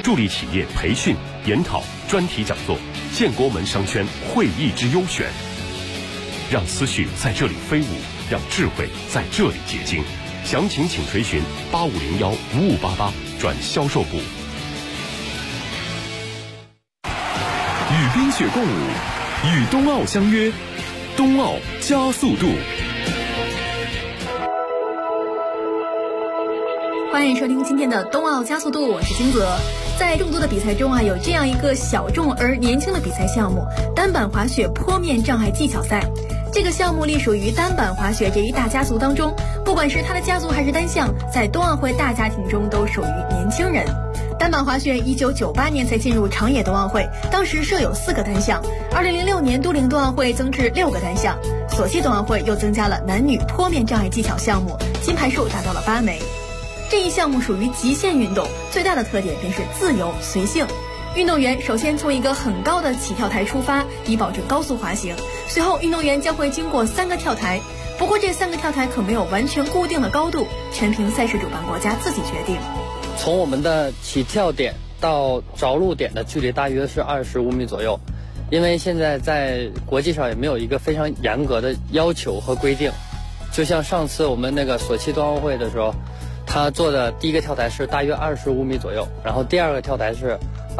助力企业培训、研讨、专题讲座，建国门商圈会议之优选。让思绪在这里飞舞，让智慧在这里结晶。详情请垂询8501-5588转销售部。 与冰雪共舞，与冬奥相约，冬奥加速度。 欢迎收听今天的冬奥加速度，我是金泽。在众多的比赛中有这样一个小众而年轻的比赛项目——单板滑雪坡面障碍技巧赛。这个项目隶属于单板滑雪这一大家族当中，不管是它的家族还是单项，在冬奥会大家庭中都属于年轻人。单板滑雪1998年才进入长野冬奥会，当时设有4个单项。2006年都灵冬奥会增至6个单项，索契冬奥会又增加了男女坡面障碍技巧项目，金牌数达到了8枚。这一项目属于极限运动，最大的特点便是自由随性。运动员首先从一个很高的起跳台出发，以保证高速滑行。随后运动员将会经过3个跳台，不过这3个跳台可没有完全固定的高度，全凭赛事主办国家自己决定。 从我们的起跳点到着陆点的距离大约是25米左右，因为现在在国际上也没有一个非常严格的要求和规定。就像上次我们那个索契冬奥会的时候，他做的第一个跳台是大约25米左右，然后第二个跳台是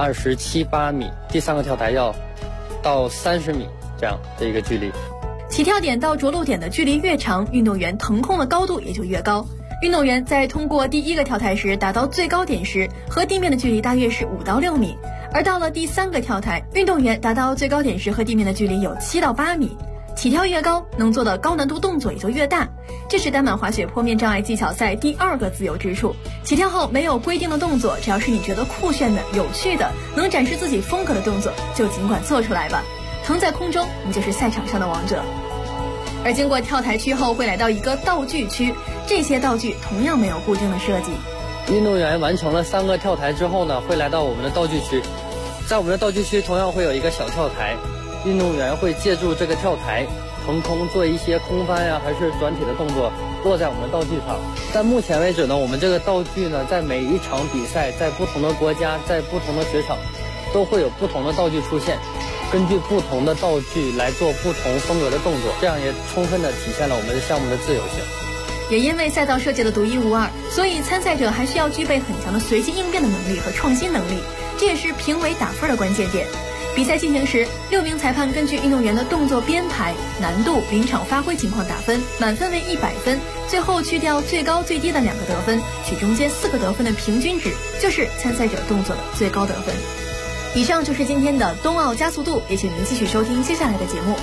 27、8米，第3个跳台要到30米这样的一个距离。 起跳点到着陆点的距离越长，运动员腾空的高度也就越高。运动员在通过第1个跳台时达到最高点时，和地面的距离大约是5到6米，而到了第3个跳台，运动员达到最高点时和地面的距离有7到8米。起跳越高，能做的高难度动作也就越大，这是单板滑雪坡面障碍技巧赛第2个自由之处。起跳后没有规定的动作，只要是你觉得酷炫的、有趣的、能展示自己风格的动作，就尽管做出来吧。腾在空中，你就是赛场上的王者。而经过跳台区后，会来到一个道具区，这些道具同样没有固定的设计。 运动员完成了3个跳台之后呢，会来到我们的道具区，在我们的道具区同样会有一个小跳台，运动员会借助这个跳台腾空做一些空翻呀，还是转体的动作，落在我们的道具上。在目前为止呢，我们这个道具呢，在每一场比赛，在不同的国家，在不同的雪场，都会有不同的道具出现，根据不同的道具来做不同风格的动作，这样也充分的体现了我们的项目的自由性。 也因为赛道设计的独一无二，所以参赛者还需要具备很强的随机应变的能力和创新能力，这也是评委打分的关键点。比赛进行时，6名裁判根据运动员的动作编排、难度、临场发挥情况打分，满分为100分，最后去掉最高最低的2个得分，取中间4个得分的平均值，就是参赛者动作的最高得分。以上就是今天的冬奥加速度，也请您继续收听接下来的节目。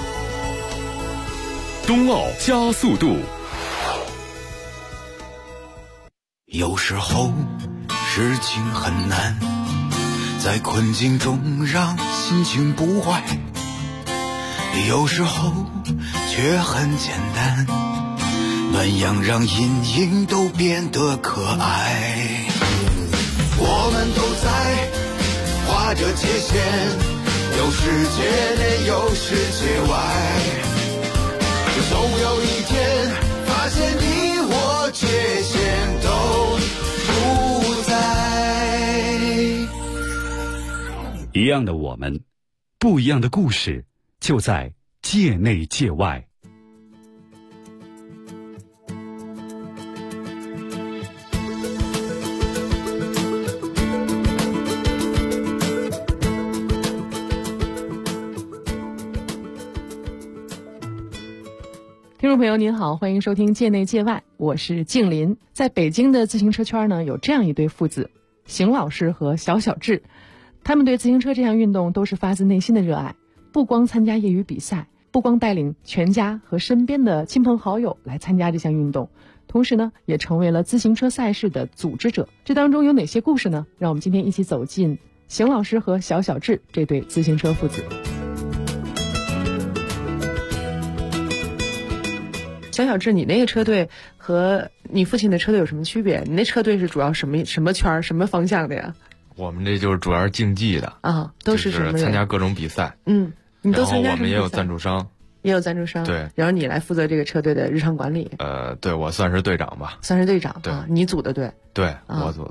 冬奥加速度。 有时候事情很难，在困境中让心情不坏，有时候却很简单，暖阳让阴影都变得可爱。我们都在划着界限，有世界内有世界外，总有一天发现你我界限都不在。 一样的我们，不一样的故事，就在界内界外。 听众朋友您好，欢迎收听界内界外，我是静林。在北京的自行车圈呢，有这样一对父子，邢老师和小小智，他们对自行车这项运动都是发自内心的热爱，不光参加业余比赛，不光带领全家和身边的亲朋好友来参加这项运动，同时呢，也成为了自行车赛事的组织者。这当中有哪些故事呢？让我们今天一起走进邢老师和小小智这对自行车父子。小小智，你那个车队和你父亲的车队有什么区别？你那车队是主要什么圈什么方向的呀？ 我们这就是主要是竞技的啊，都是什么人？ 就是参加各种比赛。 你都参加什么比赛？ 然后我们也有赞助商， 也有赞助商。 对， 然后你来负责这个车队的日常管理。 对，我算是队长吧。 算是队长， 对啊，你组的队。 对，我组的。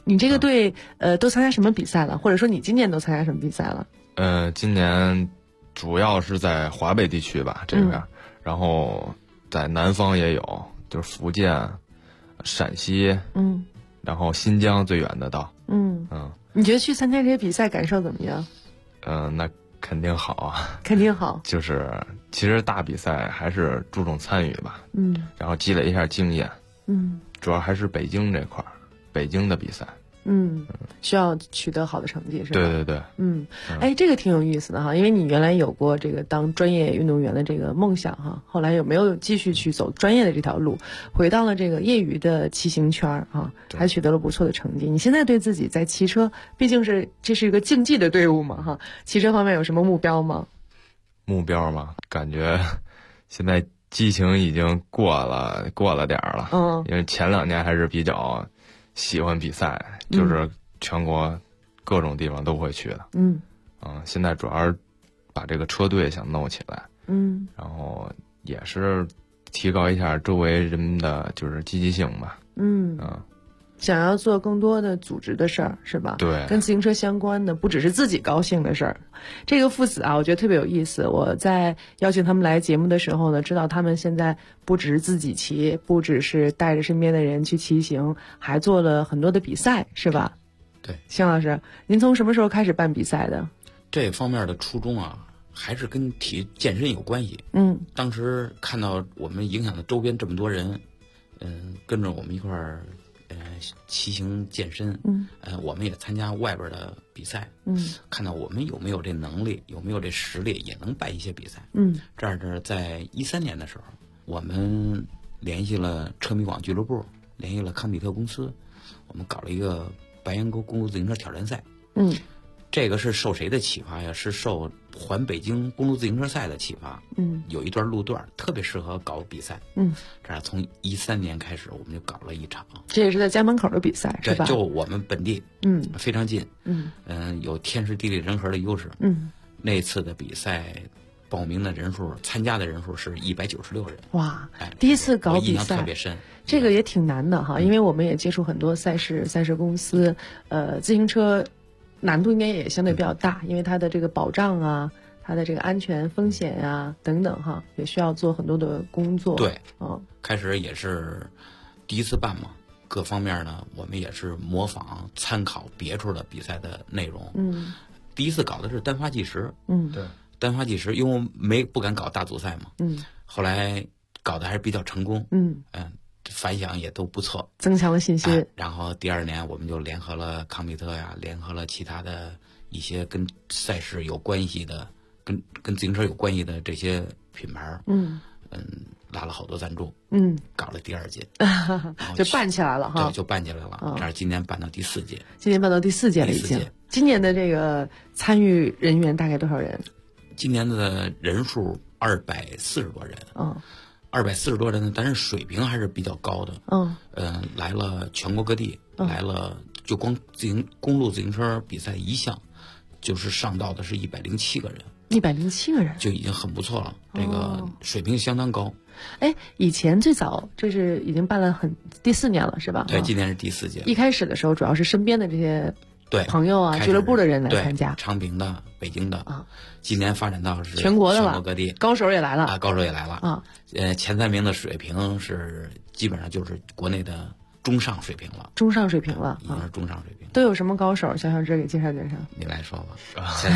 你这个队都参加什么比赛了？或者说你今年都参加什么比赛了？ 今年主要是在华北地区吧这边，然后在南方也有，就是福建、陕西，然后新疆最远的到， 你觉得去参加这些比赛感受怎么样？ 那肯定好啊， 肯定好。 就是其实大比赛还是注重参与吧，然后积累一下经验，主要还是北京这块儿，北京的比赛， 需要取得好的成绩是吧？ 对对对， 哎，这个挺有意思的哈，因为你原来有过这个当专业运动员的这个梦想哈，后来有没有继续去走专业的这条路，回到了这个业余的骑行圈啊，还取得了不错的成绩。你现在对自己在骑车，毕竟这是一个竞技的队伍嘛哈，骑车方面有什么目标吗？ 目标嘛，感觉现在激情已经过了点儿了，因为前2年还是比较喜欢比赛，就是全国各种地方都会去的。现在主要是把这个车队想弄起来，然后也是提高一下周围人们的就是积极性吧。想要做更多的组织的事儿是吧？ 对， 跟自行车相关的，不只是自己高兴的事儿。这个父子啊，我觉得特别有意思。我在邀请他们来节目的时候呢，知道他们现在不只是自己骑，不只是带着身边的人去骑行，还做了很多的比赛，是吧？ 对， 邢老师，您从什么时候开始办比赛的？ 这方面的初衷啊，还是跟体育健身有关系。当时看到我们影响的周边这么多人，跟着我们一块儿。骑行健身，我们也参加外边的比赛，看到我们有没有这能力，有没有这实力，也能办一些比赛。这样是在13年的时候，我们联系了车迷广俱乐部，联系了康比特公司，我们搞了一个白岩沟公路自行车挑战赛。这个是受谁的启发呀？是受环北京公路自行车赛的启发。有一段路段特别适合搞比赛。这样从13年开始，我们就搞了一场。 这也是在家门口的比赛，是吧？ 对，就我们本地，非常近。有天时地利人和的优势。那次的比赛报名的人数、参加的人数是196人。 哇！第一次搞比赛， 印象特别深。 这个也挺难的哈，因为我们也接触很多赛事公司，自行车。难度应该也相对比较大，因为它的这个保障啊，它的这个安全风险啊等等哈，也需要做很多的工作。 对，开始也是第一次办嘛，各方面呢，我们也是模仿参考别处的比赛的内容。第一次搞的是单发计时。 对， 单发计时，因为不敢搞大组赛嘛。后来搞的还是比较成功。反响也都不错， 增强了信心。 然后第2年我们就联合了康比特呀，联合了其他的一些跟赛事有关系的、跟自行车有关系的这些品牌，拉了好多赞助，搞了第2届， 就办起来了哈。 对，就办起来了。这是今年办到第4届。 今年办到第4届了已经。今年的这个参与人员大概多少人？ 今年的人数240多人。240多人呢，但是水平还是比较高的。来了全国各地，来了就光公路自行车比赛一项，就是上到的是107个人。107个人就已经很不错了，这个水平相当高。 哎，以前最早这是已经办了第4年了，是吧？ 对，今年是第4届。 一开始的时候，主要是身边的这些朋友啊、俱乐部的人来参加， 昌平的、北京的啊。今年发展到是全国的了， 全国各地高手也来了啊，高手也来了啊。前3名的水平是基本上就是国内的中上水平了， 中上水平了， 已经是中上水平。 都有什么高手？小志给介绍介绍。 你来说吧。前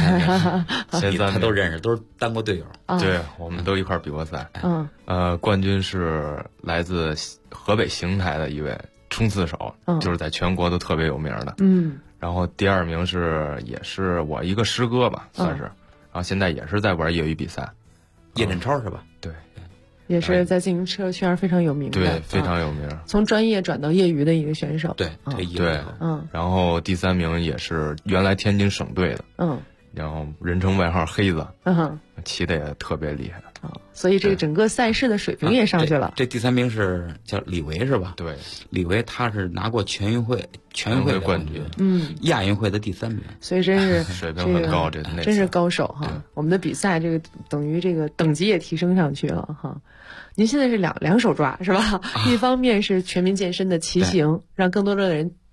3名他都认识，都是当过队友。 对，我们都一块比过赛。冠军是来自河北邢台的一位冲刺手，就是在全国都特别有名的。然后第2名也是我一个师哥吧，算是。然后现在也是在玩业余比赛， 叶振超是吧？ 对， 也是在自行车圈非常有名的， 对，非常有名。 从专业转到业余的一个选手， 对， 对，然后第3名也是原来天津省队的，然后人称外号黑子，骑的也特别厉害。 所以这个整个赛事的水平也上去了。 这第3名是叫李维是吧？ 对， 李维他是拿过全运会的冠军，亚运会的第3名， 所以真是水平很高， 真是高手哈。我们的比赛这个等于这个等级也提升上去了哈。您现在是两手抓是吧？一方面是全民健身的骑行，让更多的人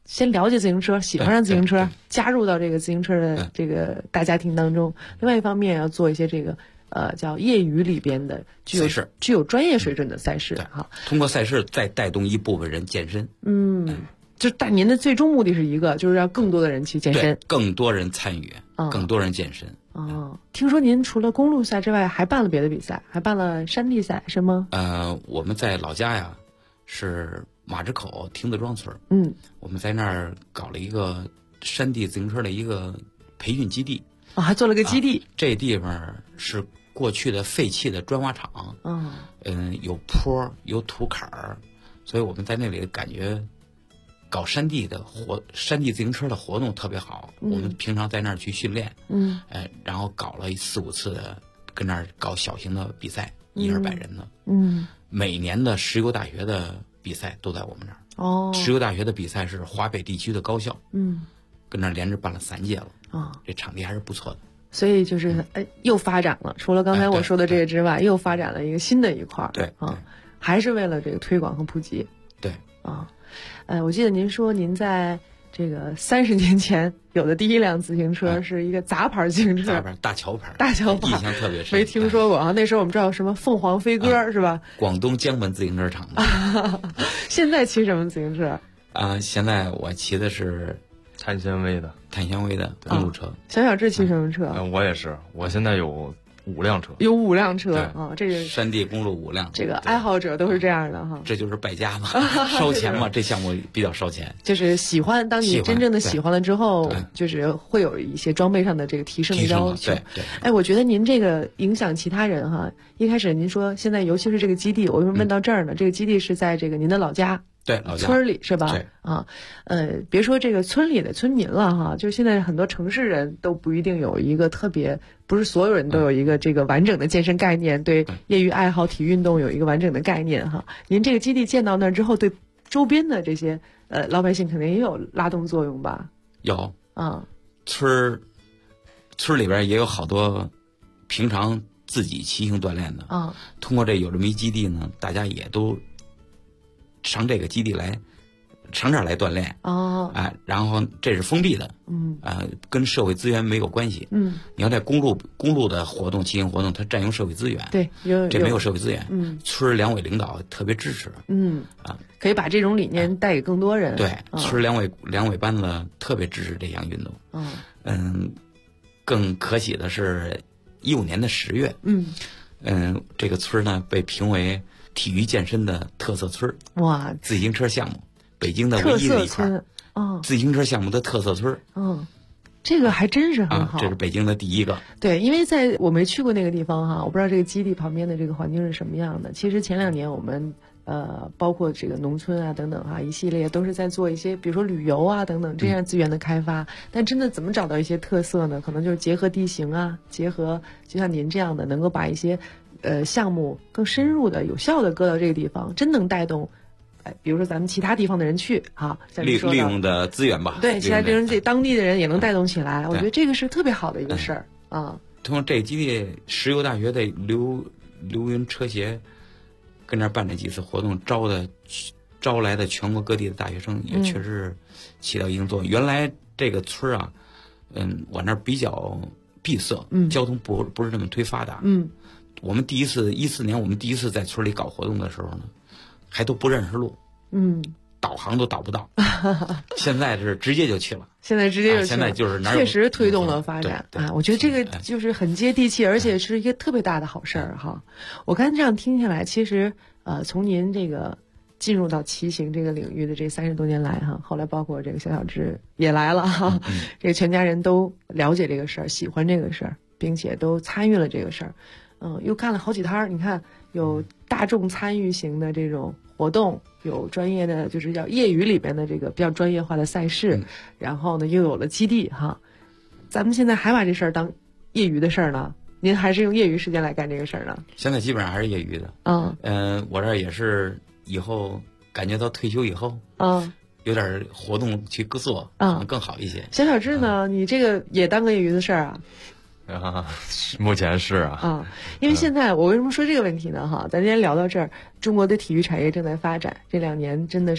先了解自行车，喜欢上自行车，加入到这个自行车的这个大家庭当中。另外一方面要做一些这个叫业余里边的具有专业水准的赛事哈。 通过赛事再带动一部分人健身。 就但您的最终目的是一个，就是让更多的人去健身， 更多人参与，更多人健身。 听说您除了公路赛之外，还办了别的比赛，还办了山地赛是吗？ 我们在老家呀，是马直口亭子庄村。我们在那儿搞了一个山地自行车的一个培训基地。 还做了个基地。 这地方是过去的废弃的砖瓦厂。有坡，有土坎儿，所以我们在那里感觉搞山地自行车的活动特别好。我们平常在那儿去训练。然后搞了4、5次的，跟那儿搞小型的比赛，100-200人的。每年的石油大学的比赛都在我们这儿。石油大学的比赛是华北地区的高校。跟那儿连着办了3届了。这场地还是不错的。 所以就是又发展了，除了刚才我说的这个之外，又发展了一个新的一块。 对还是为了这个推广和普及。 对我记得您说您在这个30年前有的第一辆自行车是一个杂牌自行车， 大桥牌，印象特别深， 没听说过啊。那时候我们知道什么凤凰飞鸽是吧？ 广东江门自行车厂的。 现在骑什么自行车？ 现在我骑的是碳纤维的公路车。 小小志骑什么车？ 我也是，我现在有5辆车， 有5辆车这个山地公路5辆， 这个爱好者都是这样的哈。 这就是败家嘛，烧钱嘛，这项目比较烧钱。 就是喜欢，当你真正的喜欢了之后，就是会有一些装备上的这个提升的要求。 对， 我觉得您这个影响其他人哈。一开始您说现在尤其是这个基地，我为什么问到这儿呢？这个基地是在这个您的老家。 对，老家村里是吧？ 对别说这个村里的村民了哈，就现在很多城市人都不一定有一个特别，不是所有人都有一个这个完整的健身概念，对业余爱好体育运动有一个完整的概念哈。您这个基地建到那儿之后，对周边的这些老百姓肯定也有拉动作用吧？ 有村里边也有好多平常自己骑行锻炼的通过有这么一基地呢，大家也都上这个基地来，上这儿来锻炼然后这是封闭的，跟社会资源没有关系。你要在公路的活动、骑行活动，它占用社会资源， 对， 这没有社会资源。村两委领导特别支持， 可以把这种理念带给更多人。 对，村两委班子特别支持这项运动。更可喜的是，15年的10月，这个村呢被评为体育健身的特色村。哇！自行车项目，北京的唯一的一块自行车项目的特色村。 这个还真是很好。 这是北京的第一个。 对，因为我没去过那个地方哈，我不知道这个基地旁边的这个环境是什么样的。其实前2年我们包括这个农村啊等等一系列都是在做一些，比如说旅游啊等等这样资源的开发。但真的怎么找到一些特色呢？可能就是结合地形啊，结合就像您这样的，能够把一些项目更深入的、有效的搁到这个地方，真能带动，比如说咱们其他地方的人去像你说的利用的资源吧。 对，其他地方当地的人也能带动起来。我觉得这个是特别好的一个事儿通过这个基地，石油大学的刘云车协跟那儿办了几次活动，招来的全国各地的大学生，也确实起到一定作用。原来这个村我那儿比较闭塞，交通不是这么发达。我们14年我们第一次在村里搞活动的时候呢，还都不认识路，导航都导不到。现在是直接就去了， 现在就是确实推动了发展我觉得这个就是很接地气，而且是一个特别大的好事儿哈。我刚才这样听下来，其实从您这个进入到骑行这个领域的这30多年来后来包括这个小志也来了这个全家人都了解这个事儿，喜欢这个事儿，并且都参与了这个事儿。又干了好几摊，你看有大众参与型的这种活动，有专业的就是叫业余里边的这个比较专业化的赛事，然后呢又有了基地咱们现在还把这事儿当业余的事儿呢？您还是用业余时间来干这个事儿呢？ 现在基本上还是业余的。我这儿也是以后感觉到退休以后有点活动去做可能更好一些。 小志呢，你这个也当个业余的事儿目前是因为现在我为什么说这个问题呢咱今天聊到这儿，中国的体育产业正在发展，这2年真的是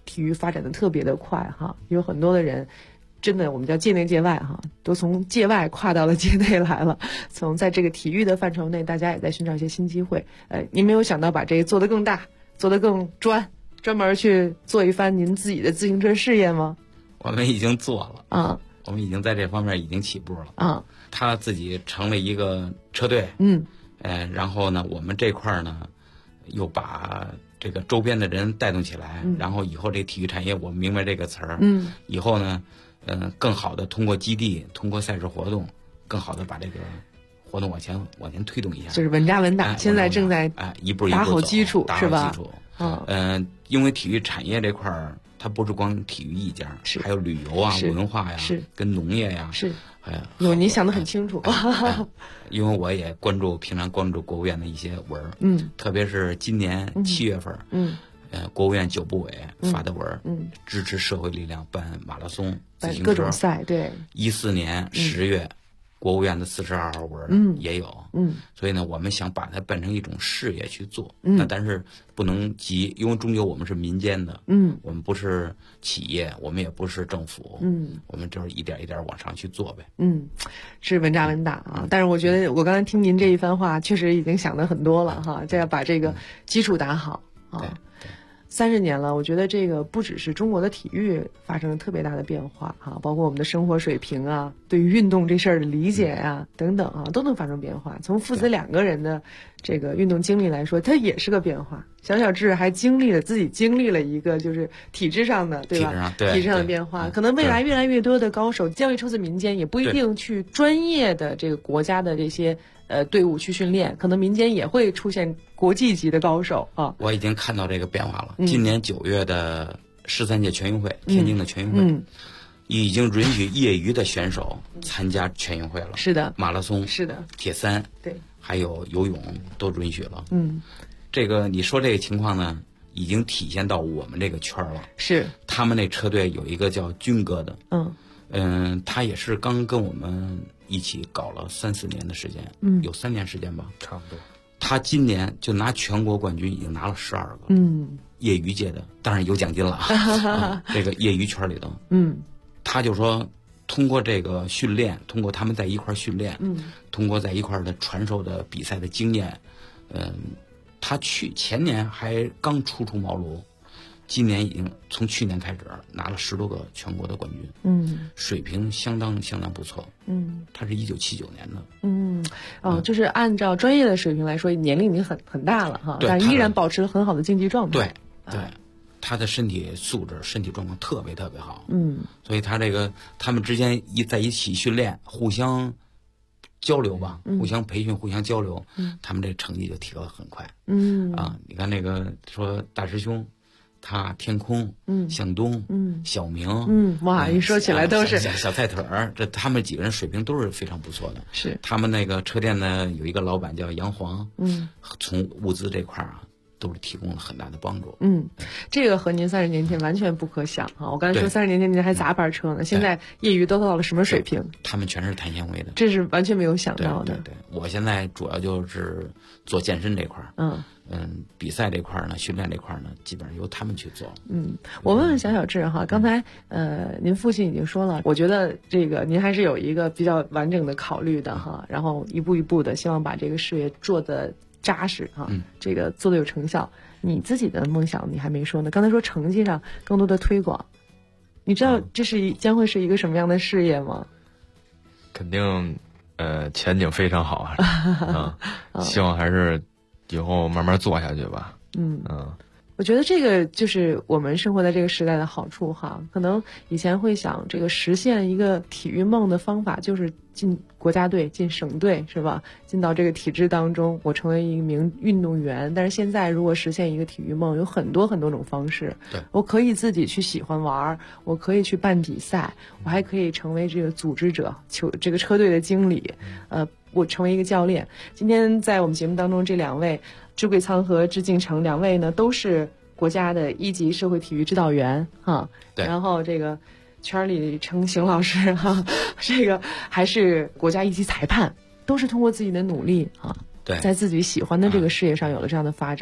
体育发展的特别的快哈，有很多的人真的我们叫界内界外哈，都从界外跨到了界内来了。从在这个体育的范畴内，大家也在寻找一些新机会。您没有想到把这个做得更大，做得更专门去做一番您自己的自行车事业吗？ 我们已经做了啊， 我们已经在这方面已经起步了啊。 他自己成了一个车队，然后呢，我们这块呢又把这个周边的人带动起来，然后以后这体育产业，我们明白这个词儿，以后呢，更好的通过基地，通过赛事活动，更好的把这个活动往前推动一下， 就是稳扎稳打，现在正在一步一步打好基础，是吧？ 因为体育产业这块儿，它不是光体育一家，还有旅游啊、文化呀，跟农业呀， 有你想得很清楚。 因为我也平常关注国务院的一些文儿，特别是今年7月份，国务院9部委发的文儿，支持社会力量办马拉松、自行车各种赛，对。 14年10月。国务院的42号文也有，所以呢，我们想把它办成一种事业去做，但是不能急，因为终究我们是民间的，我们不是企业，我们也不是政府，我们就是一点一点往上去做呗， 是稳扎稳打啊。但是我觉得我刚才听您这一番话，确实已经想得很多了哈，这要把这个基础打好啊。30年了，我觉得这个不只是中国的体育发生了特别大的变化哈，包括我们的生活水平啊，对于运动这事儿的理解呀，等等啊，都能发生变化。从父子2个人的这个运动经历来说，它也是个变化。小智还经历了一个就是体制上的，对吧？体制上的变化，可能未来越来越多的高手将会出自民间，也不一定去专业的这个国家的这些队伍去训练，可能民间也会出现国际级的高手啊。 我已经看到这个变化了。今年9月的13届全运会，天津的全运会，已经允许业余的选手参加全运会了。 是的， 马拉松是的， 铁三对， 还有游泳都允许了。这个你说这个情况呢，已经体现到我们这个圈了。 是， 他们那车队有一个叫军哥的，他也是刚跟我们一起搞了3-4年的时间，有3年时间吧， 差不多。 他今年就拿全国冠军，已经拿了12个，业余界的，当然有奖金了，这个业余圈里头，他就说，通过这个训练，通过他们在一块训练，通过在一块的传授的比赛的经验，他前年还刚初出茅庐，今年已经从去年开始拿了10多个全国的冠军，水平相当不错，他是1979年的， 就是按照专业的水平来说，年龄已经很大了哈，但依然保持了很好的竞技状态， 对，他的身体素质、身体状况特别好，所以他们之间在一起训练，互相交流吧，互相培训，互相交流，他们这成绩就提高得很快。你看那个说大师兄，他天空，向东，小明， 哇，一说起来都是小菜腿儿，这他们几个人水平都是非常不错的。 是他们那个车店呢，有一个老板叫杨黄，从物资这块啊，都是提供了很大的帮助。 这个和您30年前完全不可想啊！我刚才说30年前您还杂牌车呢，现在业余都到了什么水平？ 他们全是碳纤维的， 这是完全没有想到的。 对，我现在主要就是做健身这块儿，比赛这块儿呢，训练这块儿呢，基本上由他们去做。 我问问小智哈，刚才您父亲已经说了，我觉得这个您还是有一个比较完整的考虑的哈，然后一步一步的，希望把这个事业做的扎实哈，这个做的有成效。你自己的梦想你还没说呢，刚才说成绩上更多的推广，你知道这将会是一个什么样的事业吗？ 肯定前景非常好希望还是以后慢慢做下去吧。 我觉得这个就是我们生活在这个时代的好处哈。可能以前会想这个实现一个体育梦的方法就是进国家队、进省队，是吧？进到这个体制当中，我成为一名运动员。但是现在如果实现一个体育梦，有很多种方式。 对， 我可以自己去喜欢玩，我可以去办比赛，我还可以成为这个组织者，这个车队的经理，我成为一个教练。今天在我们节目当中，这2位朱贵仓和支敬成2位呢，都是国家的1级社会体育指导员哈。 对。 然后这个圈里称邢老师哈，这个还是国家1级裁判，都是通过自己的努力啊， 对， 在自己喜欢的这个事业上有了这样的发展。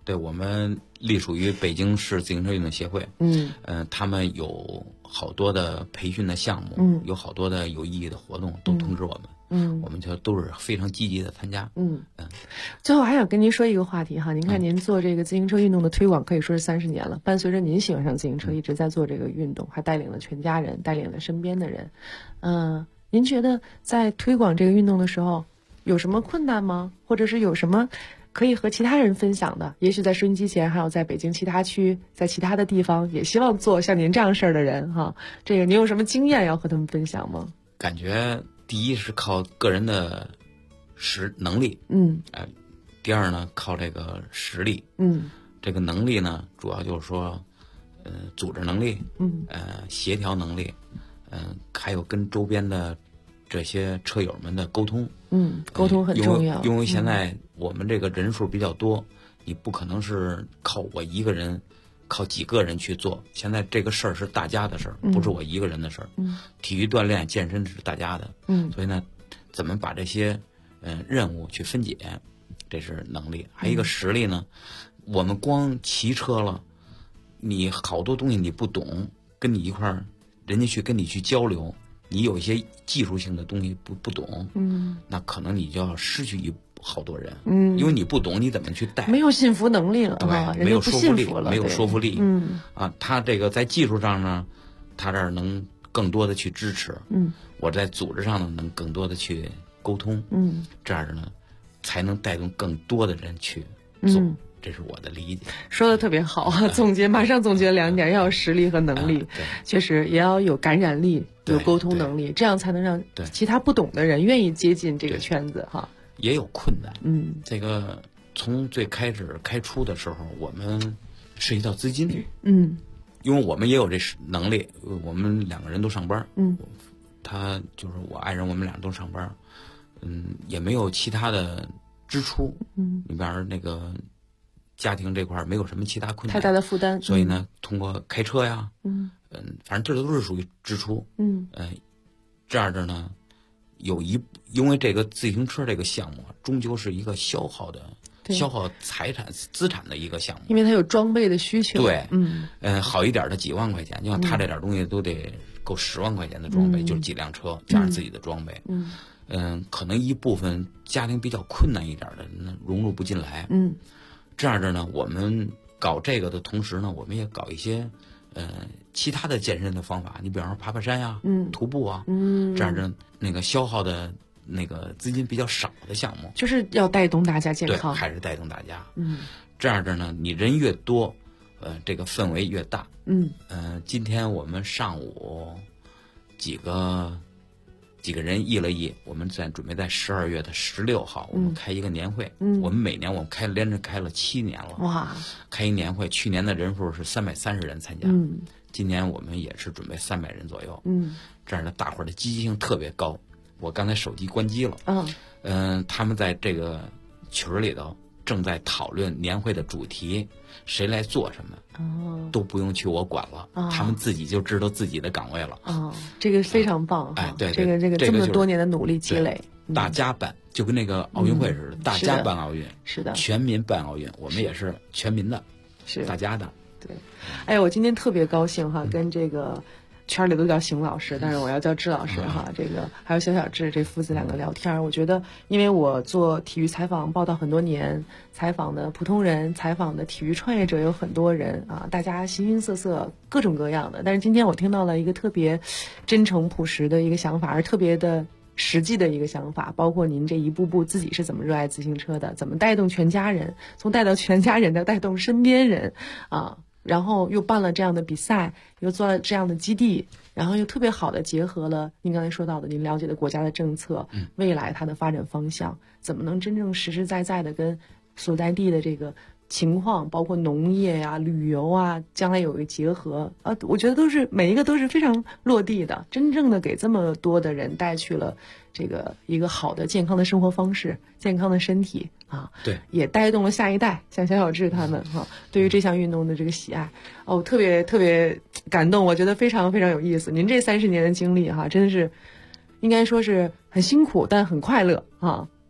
对，我们隶属于北京市自行车运动协会。他们有好多的培训的项目，有好多的有意义的活动，都通知我们。我们就都是非常积极的参加。 最后还想跟您说一个话题哈，您看您做这个自行车运动的推广可以说是30年了，伴随着您喜欢上自行车，一直在做这个运动，还带领了全家人，带领了身边的人。您觉得在推广这个运动的时候有什么困难吗？或者是有什么可以和其他人分享的？也许在收音机前，还有在北京其他区，在其他的地方，也希望做像您这样事儿的人哈。这个您有什么经验要和他们分享吗？ 感觉第一是靠个人的能力，第二呢靠这个实力，这个能力呢主要就是说，组织能力，协调能力，还有跟周边的这些车友们的沟通， 沟通很重要， 因为现在我们这个人数比较多，你不可能是靠我一个人，靠几个人去做。现在这个事儿是大家的事儿，不是我一个人的事儿。体育锻炼、健身是大家的，所以呢，怎么把这些任务去分解，这是能力。还有一个实力呢，我们光骑车了，你好多东西你不懂，跟你一块儿，人家去跟你去交流，你有一些技术性的东西不懂，那可能你就要失去好多人，因为你不懂，你怎么去带？ 没有信服能力了， 对，没有说服力，没有说服力，他这个在技术上呢，他这儿能更多的去支持，我在组织上呢能更多的去沟通，这样呢才能带动更多的人去做。这是我的理解， 说的特别好啊！马上总结2点，要有实力和能力，确实也要有感染力，有沟通能力，这样才能让其他不懂的人愿意接近这个圈子哈。 也有困难，这个从最开始开出的时候，我们涉及到资金，因为我们也有这能力，我们2个人都上班，他就是我爱人，我们俩都上班，也没有其他的支出，里边那个家庭这块没有什么其他困难， 太大的负担， 所以呢，通过开车呀，反正这都是属于支出，这样的呢，因为这个自行车这个项目终究是一个消耗财产资产的一个项目， 因为它有装备的需求， 对，好一点的几万块钱，你看他这点东西都得够10万块钱的装备，就是几辆车加上自己的装备，可能一部分家庭比较困难一点的融入不进来，这样的呢，我们搞这个的同时呢，我们也搞一些其他的健身的方法，你比方说爬山呀，徒步啊，这样的那个消耗的那个资金比较少的项目， 就是要带动大家健康， 对，还是带动大家，这样的呢，你人越多，这个氛围越大，今天我们上午几个人议了议，我们准备在12月16号，我们开一个年会。我们每年我们连着开了7年了。哇！开一年会，去年的人数是330人参加，今年我们也是准备300人左右。这样的大伙儿的积极性特别高。我刚才手机关机了。他们在这个群里头正在讨论年会的主题，谁来做什么，都不用去我管了，他们自己就知道自己的岗位了。 这个非常棒， 对， 这个这么多年的努力积累， 大家办，就跟那个奥运会似的，大家办奥运， 是的， 全民办奥运，我们也是全民的，是大家的。 对，哎呀，我今天特别高兴哈，跟这个圈里都叫邢老师，但是我要叫智老师哈。这个还有小智这父子2个聊天，我觉得，因为我做体育采访报道很多年，采访的普通人，采访的体育创业者有很多人啊，大家形形色色，各种各样的。但是今天我听到了一个特别真诚朴实的一个想法，而特别的实际的一个想法，包括您这一步步自己是怎么热爱自行车的，怎么带动全家人，从带到全家人的带动身边人啊。然后又办了这样的比赛，又做了这样的基地，然后又特别好的结合了您刚才说到的您了解的国家的政策，未来它的发展方向，怎么能真正实实在在的跟所在地的这个情况，包括农业呀、旅游啊，将来有一个结合啊，我觉得都是每一个都是非常落地的，真正的给这么多的人带去了这个一个好的健康的生活方式、健康的身体啊， 对， 也带动了下一代，像小智他们哈，对于这项运动的这个喜爱，哦，特别特别感动，我觉得非常非常有意思。您这30年的经历哈，真的是应该说是很辛苦，但很快乐啊。 对，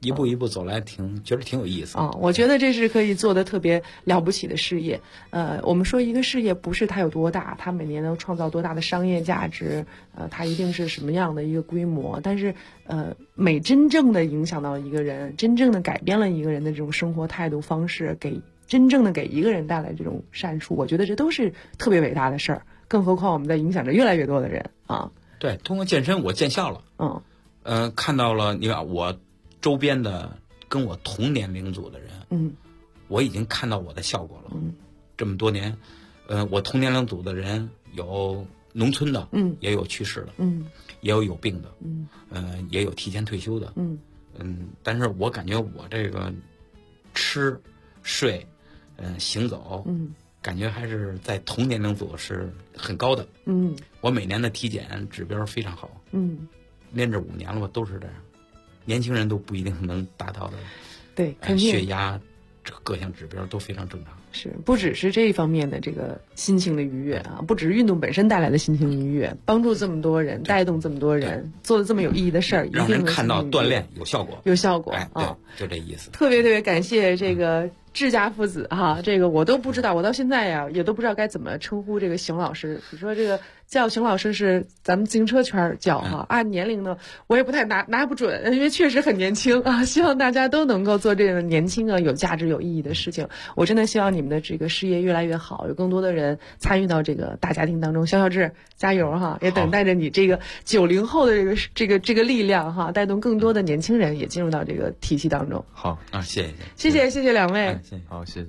一步一步走来觉得挺有意思啊。 我觉得这是可以做的特别了不起的事业。我们说一个事业不是它有多大，它每年能创造多大的商业价值，它一定是什么样的一个规模，但是每真正的影响到一个人，真正的改变了一个人的这种生活态度方式，真正的给一个人带来这种善处，我觉得这都是特别伟大的事儿。更何况我们在影响着越来越多的人啊。 对，通过健身我见效了。看到了，你看我周边的跟我同年龄组的人，我已经看到我的效果了。这么多年，我同年龄组的人有农村的，也有去世的，也有病的，也有提前退休的，但是我感觉我这个吃睡行走，感觉还是在同年龄组是很高的。我每年的体检指标非常好。练这5年了吧，都是这样。年轻人都不一定能达到的。 对，肯定血压这各项指标都非常正常。 是，不只是这一方面的这个心情的愉悦啊，不只是运动本身带来的心情愉悦，帮助这么多人，带动这么多人，做了这么有意义的事儿， 让人看到锻炼有效果， 有效果。 对，就这意思。 特别感谢这个志家父子哈，这个我都不知道，我到现在呀也都不知道该怎么称呼这个邢老师。你说这个叫邢老师是咱们自行车圈叫哈，按年龄呢我也不太拿不准，因为确实很年轻啊。希望大家都能够做这个年轻啊有价值有意义的事情。我真的希望你们的这个事业越来越好，有更多的人参与到这个大家庭当中。小志加油哈，也等待着你这个90后的这个力量哈，带动更多的年轻人也进入到这个体系当中。 好啊，谢谢两位。 好，谢谢。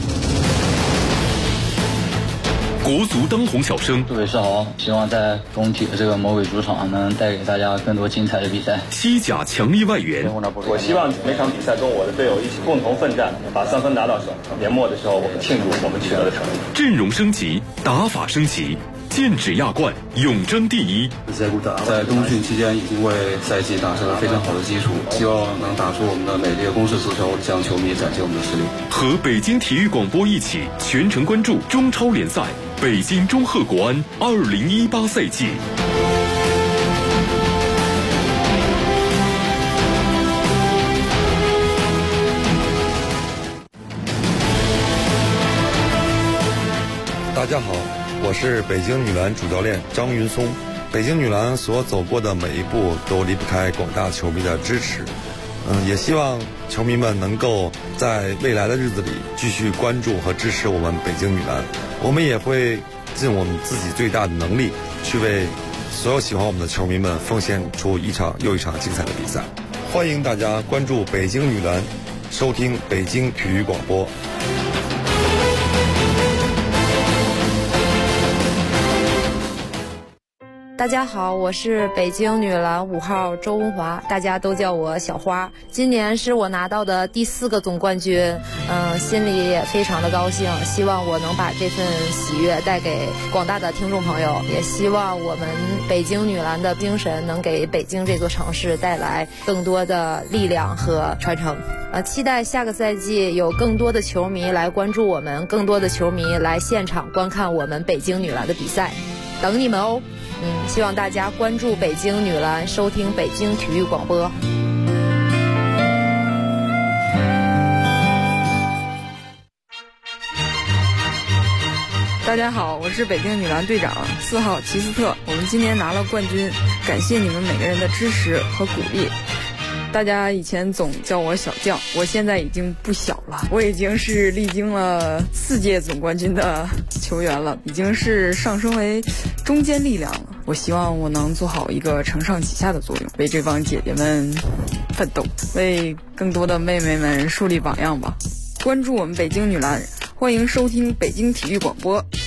国足当红小生， 各位是好，希望在工体的这个魔鬼主场能带给大家更多精彩的比赛。 西甲强力外援， 我希望每场比赛跟我的队友一起共同奋战，把3分拿到手。年末的时候，我们庆祝我们取得的成绩。 阵容升级，打法升级，剑指亚冠，永争第一。 在冬训期间已经为赛季打下了非常好的基础，希望能打出我们的美丽的攻势足球，向球迷展现我们的实力。 和北京体育广播一起全程关注中超联赛北京中赫国安2018赛季。 大家好，我是北京女篮主教练张云松。北京女篮所走过的每一步都离不开广大球迷的支持。也希望球迷们能够在未来的日子里继续关注和支持我们北京女篮。我们也会尽我们自己最大的能力，去为所有喜欢我们的球迷们奉献出一场又一场精彩的比赛。欢迎大家关注北京女篮，收听北京体育广播。 大家好，我是北京女篮5号周文华，大家都叫我小花。今年是我拿到的第4个总冠军，心里也非常的高兴，希望我能把这份喜悦带给广大的听众朋友，也希望我们北京女篮的精神能给北京这座城市带来更多的力量和传承。期待下个赛季有更多的球迷来关注我们，更多的球迷来现场观看我们北京女篮的比赛，等你们哦。希望大家关注北京女篮，收听北京体育广播。 大家好，我是北京女篮队长4号齐斯特，我们今年拿了冠军，感谢你们每个人的支持和鼓励。大家以前总叫我小将，我现在已经不小了，我已经是历经了4届总冠军的球员了，已经是上升为中坚力量了。我希望我能做好一个承上启下的作用，为这帮姐姐们奋斗，为更多的妹妹们树立榜样吧。关注我们北京女篮，欢迎收听北京体育广播。